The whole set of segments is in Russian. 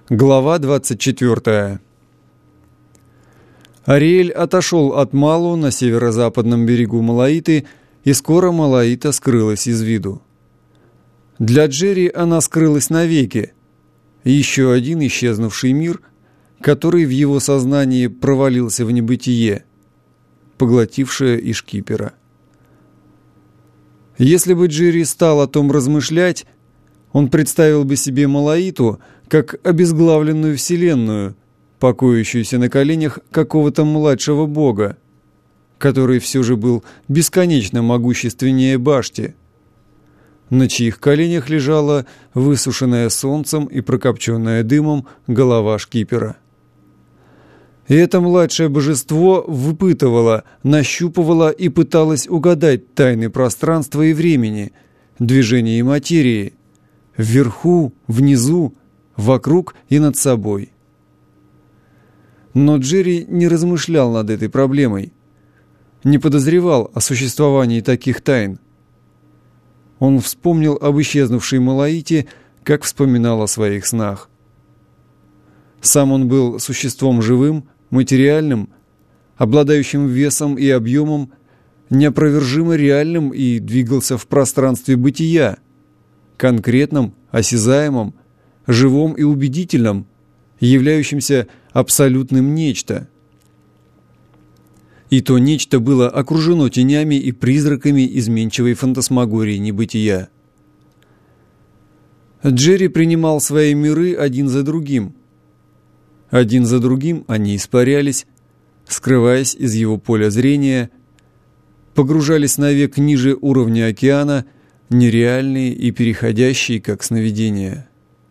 Глава 24. Ариэль отошел от Малу на северо-западном берегу Малаиты, и скоро Малаита скрылась из виду. Для Джерри она скрылась навеки. Еще один исчезнувший мир, который в его сознании провалился в небытие, поглотившее и шкипера. Если бы Джерри стал о том размышлять, он представил бы себе Малаиту как обезглавленную вселенную, покоящуюся на коленях какого-то младшего бога, который все же был бесконечно могущественнее Башти, на чьих коленях лежала высушенная солнцем и прокопченная дымом голова шкипера. И это младшее божество выпытывало, нащупывало и пыталось угадать тайны пространства и времени, движения и материи, вверху, внизу, вокруг и над собой. Но Джерри не размышлял над этой проблемой, не подозревал о существовании таких тайн. Он вспомнил об исчезнувшей Малаите, как вспоминал о своих снах. Сам он был существом живым, материальным, обладающим весом и объемом, неопровержимо реальным и двигался в пространстве бытия, конкретном, осязаемом, живом и убедительном, являющимся абсолютным нечто. И то нечто было окружено тенями и призраками изменчивой фантасмагории небытия. Джерри принимал свои миры один за другим. Один за другим они испарялись, скрываясь из его поля зрения, погружались навек ниже уровня океана, нереальные и переходящие, как сновидения.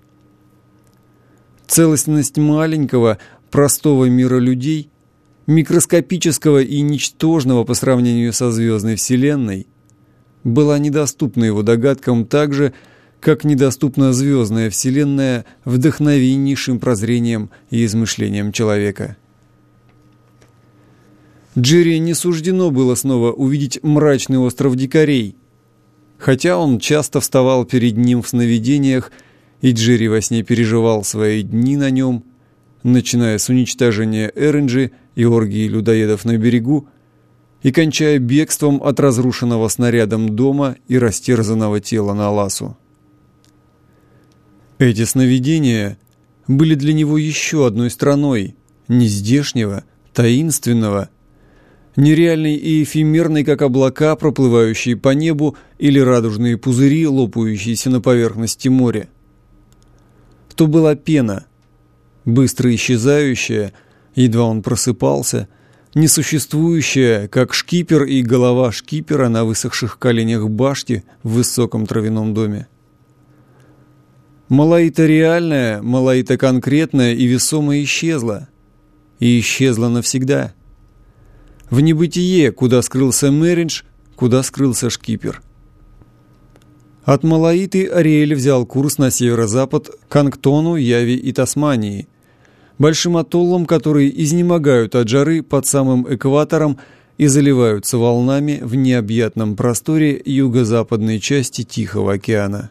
Целостность маленького, простого мира людей, микроскопического и ничтожного по сравнению со звездной вселенной, была недоступна его догадкам так же, как недоступна звездная вселенная вдохновеннейшим прозрением и измышлением человека. Джерри не суждено было снова увидеть мрачный остров дикарей, хотя он часто вставал перед ним в сновидениях, и Джерри во сне переживал свои дни на нем, начиная с уничтожения Эренджи и оргии людоедов на берегу и кончая бегством от разрушенного снарядом дома и растерзанного тела на Ласу. Эти сновидения были для него еще одной стороной нездешнего, таинственного, нереальной и эфемерной, как облака, проплывающие по небу, или радужные пузыри, лопающиеся на поверхности моря. То была пена, быстро исчезающая, едва он просыпался, несуществующая, как шкипер и голова шкипера на высохших коленях башти в высоком травяном доме. Малаита реальная, Малаита конкретная и весомая исчезла. И исчезла навсегда. В небытие, куда скрылся Мериндж, куда скрылся шкипер. От Малаиты Ариэль взял курс на северо-запад к Ангтону, Яви и Тасмании, большим атоллам, которые изнемогают от жары под самым экватором и заливаются волнами в необъятном просторе юго-западной части Тихого океана.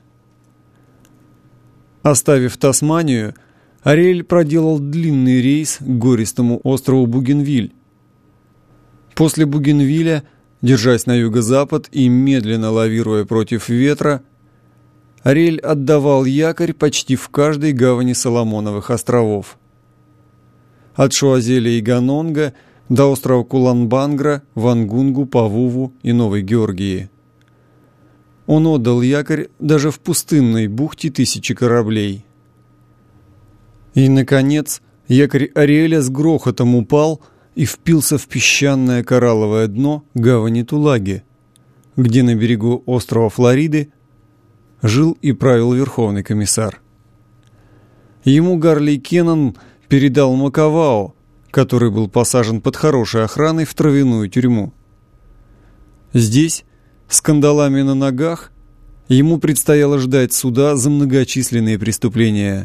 Оставив Тасманию, Ариэль проделал длинный рейс к гористому острову Бугенвиль. После Бугенвиля, держась на юго-запад и медленно лавируя против ветра, Ариэль отдавал якорь почти в каждой гавани Соломоновых островов. От Шуазеля и Ганонга до острова Куланбангра, Вангунгу, Павуву и Новой Георгии. Он отдал якорь даже в пустынной бухте тысячи кораблей. И, наконец, якорь Ариэля с грохотом упал и впился в песчаное коралловое дно гавани Тулаги, где на берегу острова Флориды жил и правил верховный комиссар. Ему Гарли Кеннон передал Макавао, который был посажен под хорошей охраной в травяную тюрьму. Здесь, с кандалами на ногах, ему предстояло ждать суда за многочисленные преступления.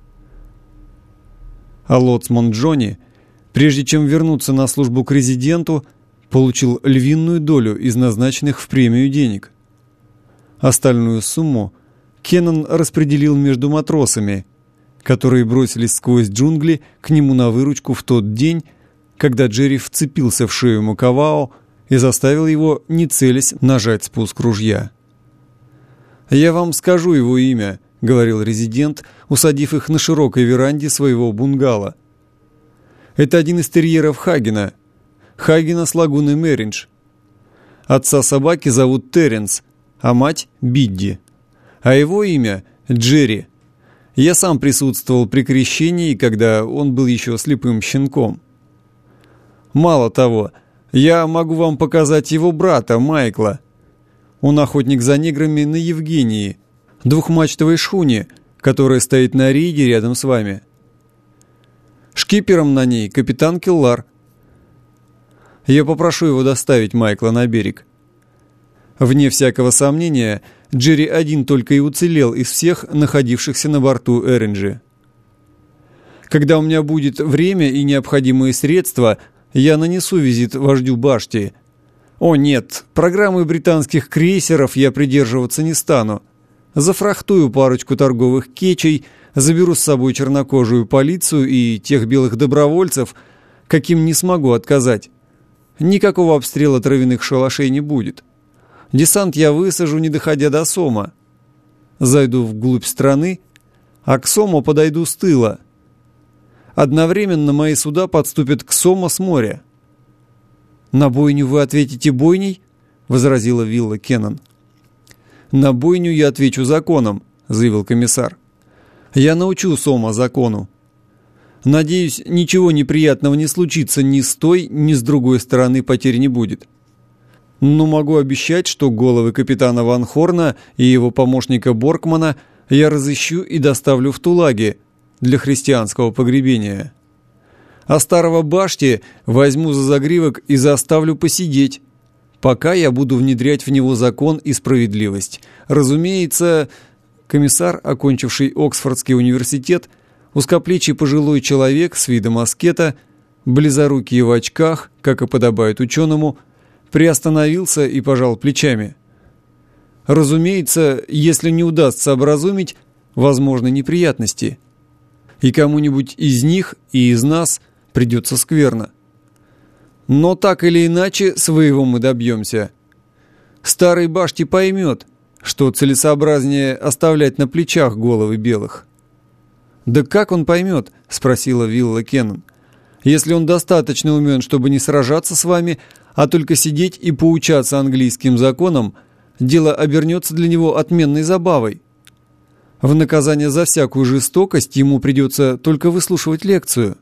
А лоцман Джонни, прежде чем вернуться на службу к резиденту, получил львиную долю из назначенных в премию денег. Остальную сумму Кеннон распределил между матросами, которые бросились сквозь джунгли к нему на выручку в тот день, когда Джерри вцепился в шею Макавао и заставил его, не целясь, нажать спуск ружья. «Я вам скажу его имя», — говорил резидент, усадив их на широкой веранде своего бунгало. «Это один из терьеров Хагена с лагуны Мериндж. Отца собаки зовут Терренс, а мать — Бидди. А его имя — Джерри. Я сам присутствовал при крещении, когда он был еще слепым щенком. Мало того, я могу вам показать его брата, Майкла. Он охотник за неграми на Евгении, двухмачтовой шхуне, которая стоит на рейде рядом с вами. Шкипером на ней капитан Келлар. Я попрошу его доставить Майкла на берег». Вне всякого сомнения, Джерри один только и уцелел из всех находившихся на борту Эринджи. «Когда у меня будет время и необходимые средства, я нанесу визит вождю башти. О нет, программы британских крейсеров я придерживаться не стану. Зафрахтую парочку торговых кетчей, заберу с собой чернокожую полицию и тех белых добровольцев, каким не смогу отказать. Никакого обстрела травяных шалашей не будет. Десант я высажу, не доходя до Сома. Зайду вглубь страны, а к Сому подойду с тыла. Одновременно мои суда подступят к Сомо с моря». «На бойню вы ответите бойней?» — возразила Вилла Кеннон. «На бойню я отвечу законом», — заявил комиссар. «Я научу Сома закону. Надеюсь, ничего неприятного не случится ни с той, ни с другой стороны, потерь не будет. Но могу обещать, что головы капитана Ван Хорна и его помощника Боркмана я разыщу и доставлю в Тулаги для христианского погребения. А старого башти возьму за загривок и заставлю посидеть, пока я буду внедрять в него закон и справедливость. Разумеется, комиссар, окончивший Оксфордский университет, узкоплечий пожилой человек с видом аскета, близорукий в очках, как и подобает ученому, приостановился и пожал плечами. Разумеется, если не удастся образумить, возможны неприятности. И кому-нибудь из них и из нас придется скверно. Но так или иначе своего мы добьемся. Старый башти поймет, что целесообразнее оставлять на плечах головы белых». «Да как он поймет?» — спросила Вилла Кеннон. «Если он достаточно умен, чтобы не сражаться с вами, а только сидеть и поучаться английским законам, дело обернется для него отменной забавой. В наказание за всякую жестокость ему придется только выслушивать лекцию».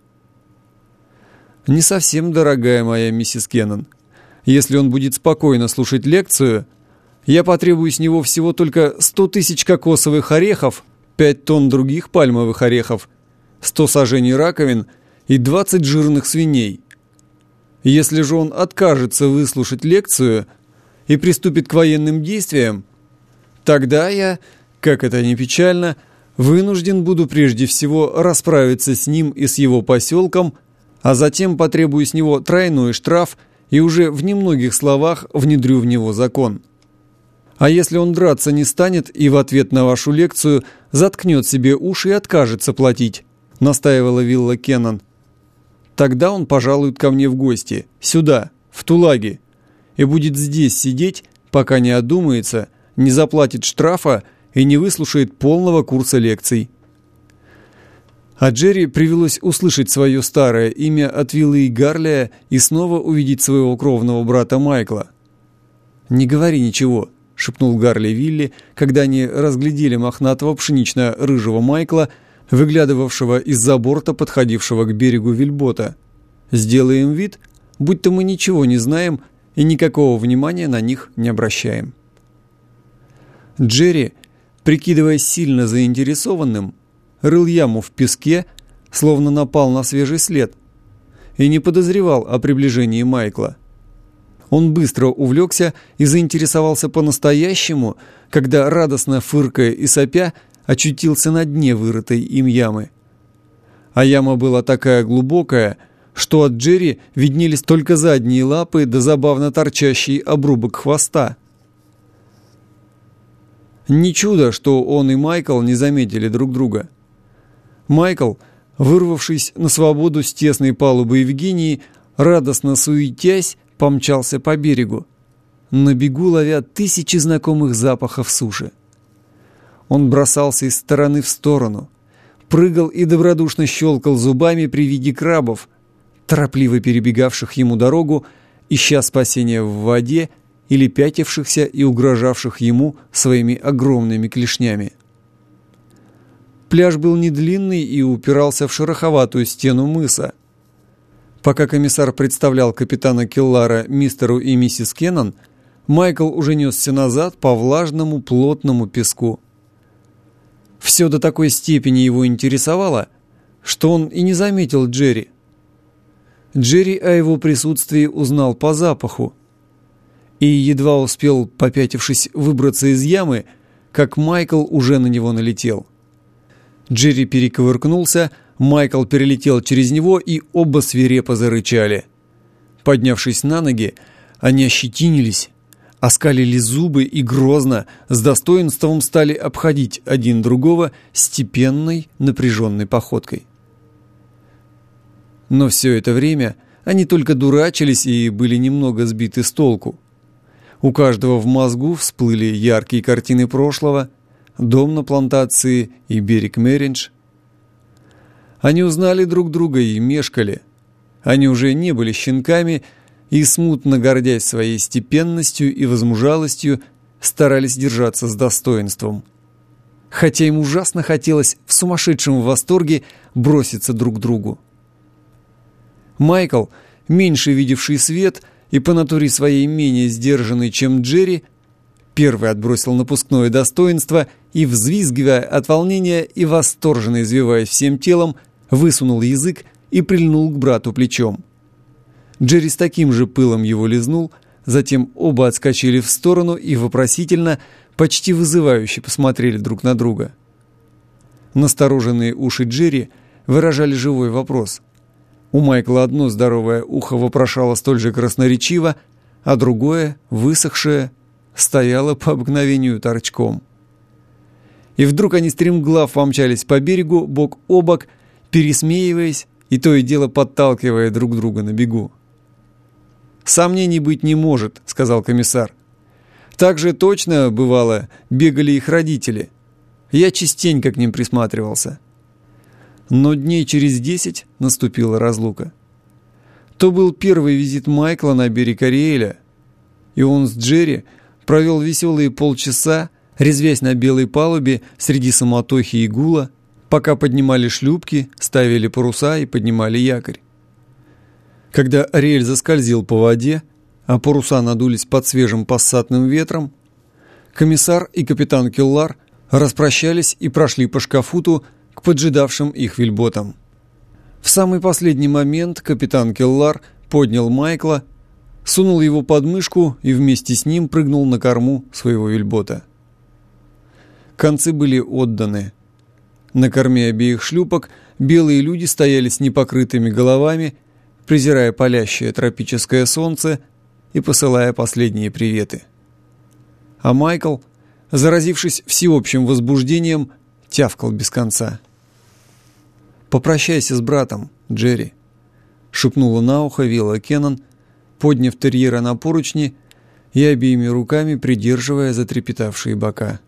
«Не совсем, дорогая моя миссис Кеннон. Если он будет спокойно слушать лекцию, я потребую с него всего только 100 тысяч кокосовых орехов, 5 тонн других пальмовых орехов, 100 саженей раковин и 20 жирных свиней. Если же он откажется выслушать лекцию и приступит к военным действиям, тогда я, как это ни печально, вынужден буду прежде всего расправиться с ним и с его поселком, а затем потребую с него тройной штраф и уже в немногих словах внедрю в него закон. А если он драться не станет и в ответ на вашу лекцию заткнет себе уши и откажется платить», — настаивала Вилла Кеннон, «тогда он пожалует ко мне в гости, сюда, в Тулаги, и будет здесь сидеть, пока не одумается, не заплатит штрафа и не выслушает полного курса лекций». А Джерри привелось услышать свое старое имя от Виллы и Гарлия и снова увидеть своего кровного брата Майкла. «Не говори ничего», — шепнул Гарли Вилли, когда они разглядели мохнатого пшенично-рыжего Майкла, выглядывавшего из-за борта, подходившего к берегу вельбота. «Сделаем вид, будто мы ничего не знаем и никакого внимания на них не обращаем». Джерри, прикидываясь сильно заинтересованным, рыл яму в песке, словно напал на свежий след, и не подозревал о приближении Майкла. Он быстро увлекся и заинтересовался по-настоящему, когда, радостно фыркая и сопя, очутился на дне вырытой им ямы. А яма была такая глубокая, что от Джерри виднелись только задние лапы да забавно торчащий обрубок хвоста. Не чудо, что он и Майкл не заметили друг друга. Майкл, вырвавшись на свободу с тесной палубы Евгении, радостно суетясь, помчался по берегу, на бегу ловя тысячи знакомых запахов суши. Он бросался из стороны в сторону, прыгал и добродушно щелкал зубами при виде крабов, торопливо перебегавших ему дорогу, ища спасения в воде или пятившихся и угрожавших ему своими огромными клешнями. Пляж был недлинный и упирался в шероховатую стену мыса. Пока комиссар представлял капитана Келлара мистеру и миссис Кеннон, Майкл уже несся назад по влажному плотному песку. Все до такой степени его интересовало, что он и не заметил Джерри. Джерри о его присутствии узнал по запаху и едва успел, попятившись, выбраться из ямы, как Майкл уже на него налетел. Джерри перекувыркнулся, Майкл перелетел через него, и оба свирепо зарычали. Поднявшись на ноги, они ощетинились, оскалили зубы и грозно, с достоинством стали обходить один другого степенной, напряженной походкой. Но все это время они только дурачились и были немного сбиты с толку. У каждого в мозгу всплыли яркие картины прошлого, дом на плантации и берег Меридж. Они узнали друг друга и мешкали. Они уже не были щенками и, смутно гордясь своей степенностью и возмужалостью, старались держаться с достоинством. Хотя им ужасно хотелось в сумасшедшем восторге броситься друг к другу. Майкл, меньше видевший свет и по натуре своей менее сдержанный, чем Джерри, первый отбросил напускное достоинство и, взвизгивая от волнения и восторженно извиваясь всем телом, высунул язык и прильнул к брату плечом. Джерри с таким же пылом его лизнул, затем оба отскочили в сторону и вопросительно, почти вызывающе посмотрели друг на друга. Настороженные уши Джерри выражали живой вопрос. У Майкла одно здоровое ухо вопрошало столь же красноречиво, а другое, высохшее, стояло по обыкновению торчком. И вдруг они стремглав помчались по берегу, бок о бок, пересмеиваясь и то и дело подталкивая друг друга на бегу. «Сомнений быть не может», — сказал комиссар. «Так же точно, бывало, бегали их родители. Я частенько к ним присматривался». Но дней через 10 наступила разлука. То был первый визит Майкла на берег Ариэля, и он с Джерри провел веселые полчаса, резвясь на белой палубе среди суматохи и гула, пока поднимали шлюпки, ставили паруса и поднимали якорь. Когда Ариэль заскользил по воде, а паруса надулись под свежим пассатным ветром, комиссар и капитан Келлар распрощались и прошли по шкафуту к поджидавшим их вельботам. В самый последний момент капитан Келлар поднял Майкла, сунул его под мышку и вместе с ним прыгнул на корму своего вельбота. Концы были отданы. На корме обеих шлюпок белые люди стояли с непокрытыми головами, презирая палящее тропическое солнце и посылая последние приветы. А Майкл, заразившись всеобщим возбуждением, тявкал без конца. «Попрощайся с братом, Джерри», — шепнула на ухо Вилла Кеннон, подняв терьера на поручни и обеими руками придерживая затрепетавшие бока.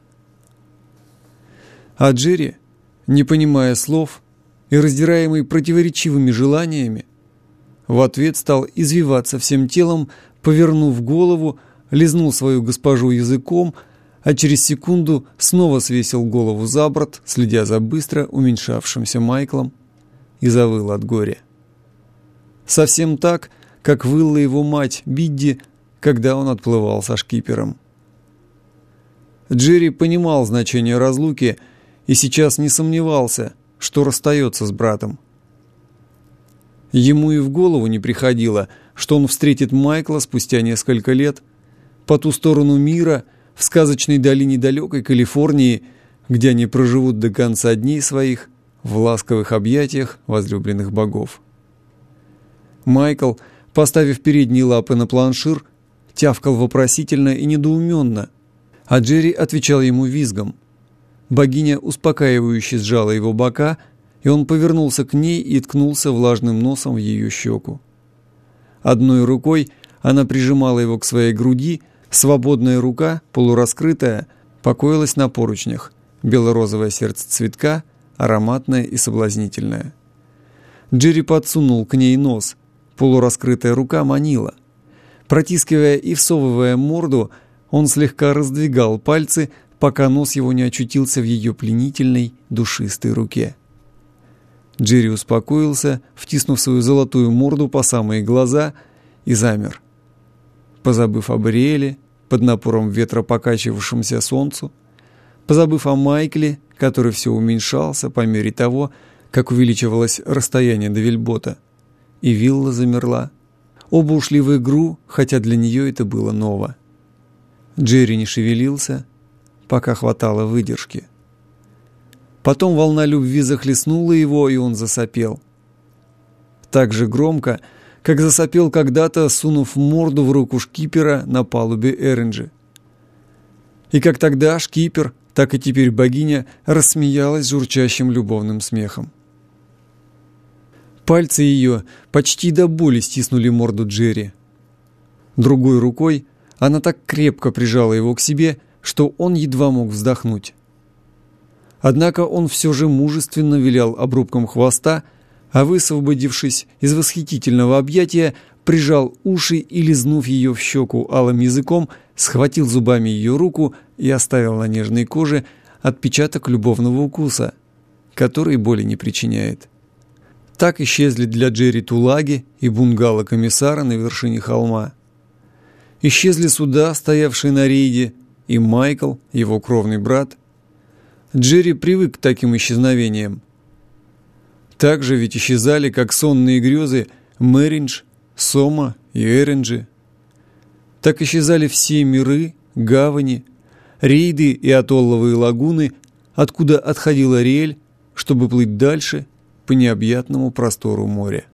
А Джерри, не понимая слов и раздираемый противоречивыми желаниями, в ответ стал извиваться всем телом, повернув голову, лизнул свою госпожу языком, а через секунду снова свесил голову за борт, следя за быстро уменьшавшимся Майклом, и завыл от горя. Совсем так, как выла его мать Бидди, когда он отплывал со шкипером. Джерри понимал значение разлуки и сейчас не сомневался, что расстается с братом. Ему и в голову не приходило, что он встретит Майкла спустя несколько лет по ту сторону мира, в сказочной долине далекой Калифорнии, где они проживут до конца дней своих в ласковых объятиях возлюбленных богов. Майкл, поставив передние лапы на планшир, тявкал вопросительно и недоуменно, а Джерри отвечал ему визгом. Богиня успокаивающе сжала его бока и он повернулся к ней и ткнулся влажным носом в ее щеку. Одной рукой она прижимала его к своей груди, свободная рука, полураскрытая, покоилась на поручнях, бело-розовое сердце цветка, ароматное и соблазнительное. Джерри подсунул к ней нос, полураскрытая рука манила. Протискивая и всовывая морду, он слегка раздвигал пальцы, пока нос его не очутился в ее пленительной, душистой руке. Джерри успокоился, втиснув свою золотую морду по самые глаза, и замер. Позабыв об Ариэле, под напором ветра покачивавшемуся солнцу, позабыв о Майкле, который все уменьшался по мере того, как увеличивалось расстояние до Вильбота, и вилла замерла. Оба ушли в игру, хотя для нее это было ново. Джерри не шевелился, пока хватало выдержки. Потом волна любви захлестнула его, и он засопел. Так же громко, как засопел когда-то, сунув морду в руку шкипера на палубе Эринджи. И как тогда шкипер, так и теперь богиня рассмеялась журчащим любовным смехом. Пальцы ее почти до боли стиснули морду Джерри. Другой рукой она так крепко прижала его к себе, что он едва мог вздохнуть. Однако он все же мужественно вилял обрубком хвоста, а высвободившись из восхитительного объятия, прижал уши и, лизнув ее в щеку алым языком, схватил зубами ее руку и оставил на нежной коже отпечаток любовного укуса, который боли не причиняет. Так исчезли для Джерри тулаги и бунгало комиссара на вершине холма. Исчезли суда, стоявшие на рейде, и Майкл, его кровный брат. Джерри привык к таким исчезновениям. Так же ведь исчезали, как сонные грезы, Мэриндж, Сома и Эринджи. Так исчезали все миры, гавани, рейды и атолловые лагуны, откуда отходил Ариэль, чтобы плыть дальше по необъятному простору моря.